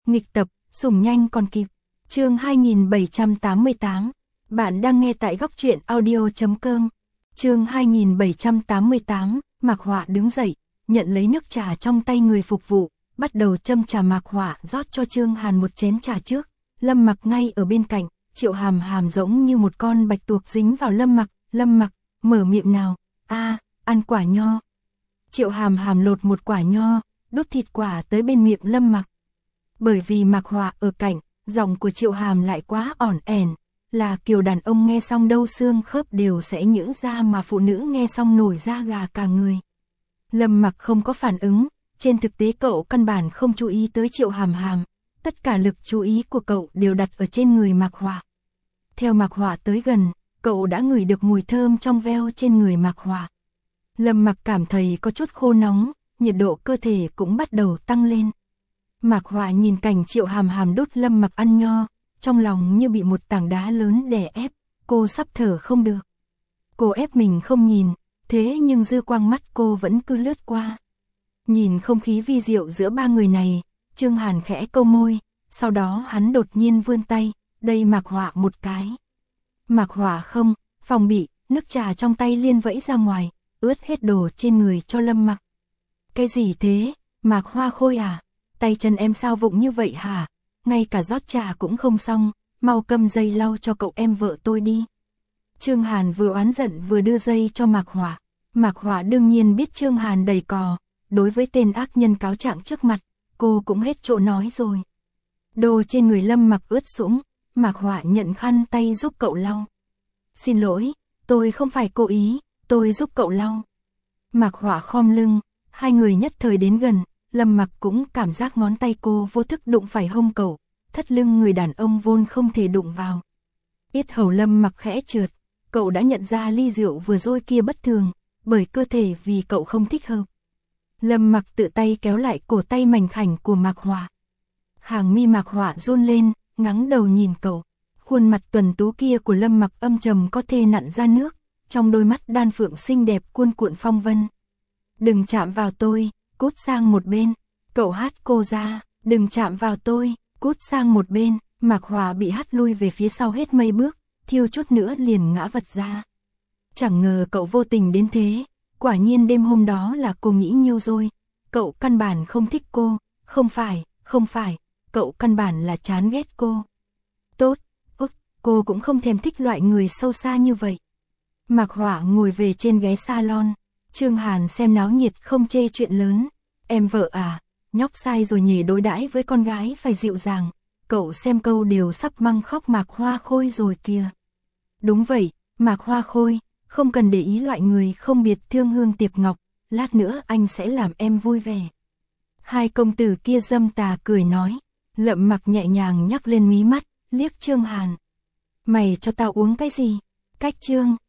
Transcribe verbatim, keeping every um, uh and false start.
Nghịch tập, sủng nhanh còn kịp. Chương hai nghìn bảy trăm tám mươi tám. Bạn đang nghe tại góc truyện audio chấm com. Chương hai nghìn bảy trăm tám mươi tám, Mạc Họa đứng dậy, nhận lấy nước trà trong tay người phục vụ, bắt đầu châm trà. Mạc Họa rót cho Trương Hàn một chén trà trước. Lâm Mặc ngay ở bên cạnh, Triệu Hàm Hàm giống như một con bạch tuộc dính vào Lâm Mặc. Lâm Mặc, mở miệng nào. A, ăn quả nho. Triệu Hàm Hàm lột một quả nho, đút thịt quả tới bên miệng Lâm Mặc. Bởi vì Mạc Họa ở cạnh, giọng của Triệu Hàm lại quá ỏn ẻn, là kiểu đàn ông nghe xong đâu xương khớp đều sẽ nhũn ra, mà phụ nữ nghe xong nổi da gà cả người. Lâm Mặc không có phản ứng, trên thực tế cậu căn bản không chú ý tới Triệu Hàm Hàm, tất cả lực chú ý của cậu đều đặt ở trên người Mạc Họa. Theo Mạc Họa tới gần, cậu đã ngửi được mùi thơm trong veo trên người Mạc Họa. Lâm Mặc cảm thấy có chút khô nóng, nhiệt độ cơ thể cũng bắt đầu tăng lên. Mạc Họa nhìn cảnh Triệu Hàm Hàm đút Lâm Mặc ăn nho, trong lòng như bị một tảng đá lớn đè ép, cô sắp thở không được. Cô ép mình không nhìn, thế nhưng dư quang mắt cô vẫn cứ lướt qua. Nhìn không khí vi diệu giữa ba người này, Trương Hàn khẽ câu môi, sau đó hắn đột nhiên vươn tay, đây Mạc Họa một cái. Mạc Họa không, phòng bị, nước trà trong tay liên vẫy ra ngoài, ướt hết đồ trên người cho Lâm Mặc. Cái gì thế, Mạc Hoa Khôi à? Tay chân em sao vụng như vậy hả? Ngay cả rót trà cũng không xong, mau cầm dây lau cho cậu em vợ tôi đi. Trương Hàn vừa oán giận vừa đưa dây cho Mạc Họa. Mạc Họa đương nhiên biết Trương Hàn đầy cò, đối với tên ác nhân cáo trạng trước mặt, cô cũng hết chỗ nói rồi. Đồ trên người Lâm Mặc ướt sũng, Mạc Họa nhận khăn tay giúp cậu lau. Xin lỗi, tôi không phải cố ý, tôi giúp cậu lau. Mạc Họa khom lưng, hai người nhất thời đến gần. Lâm Mặc cũng cảm giác ngón tay cô vô thức đụng phải hông cậu, thắt lưng người đàn ông vốn không thể đụng vào. Yết hầu Lâm Mặc khẽ trượt, cậu đã nhận ra ly rượu vừa rồi kia bất thường, bởi cơ thể vì cậu không thích hợp. Lâm Mặc tự tay kéo lại cổ tay mảnh khảnh của Mạc Họa. Hàng mi Mạc Họa run lên, ngẩng đầu nhìn cậu, khuôn mặt tuần tú kia của Lâm Mặc âm trầm có thể nặn ra nước, trong đôi mắt đan phượng xinh đẹp cuồn cuộn phong vân. Đừng chạm vào tôi. Cút sang một bên, cậu hất cô ra, đừng chạm vào tôi, cút sang một bên. Mạc Họa bị hất lui về phía sau hết mấy bước, thiếu chút nữa liền ngã vật ra. Chẳng ngờ cậu vô tình đến thế, quả nhiên đêm hôm đó là cô nghĩ nhiều rồi, cậu căn bản không thích cô, không phải, không phải, cậu căn bản là chán ghét cô. Tốt, út, cô cũng không thèm thích loại người sâu xa như vậy. Mạc Họa ngồi về trên ghế salon. Trương Hàn xem náo nhiệt không chê chuyện lớn. Em vợ à, nhóc sai rồi nhỉ, đối đãi với con gái phải dịu dàng. Cậu xem câu đều sắp măng khóc Mạc Hoa Khôi rồi kìa. Đúng vậy, Mạc Hoa Khôi, không cần để ý loại người không biệt thương hương tiệp ngọc, lát nữa anh sẽ làm em vui vẻ. Hai công tử kia dâm tà cười nói. Lâm Mặc nhẹ nhàng nhắc lên mí mắt, liếc Trương Hàn. Mày cho tao uống cái gì? Cách Trương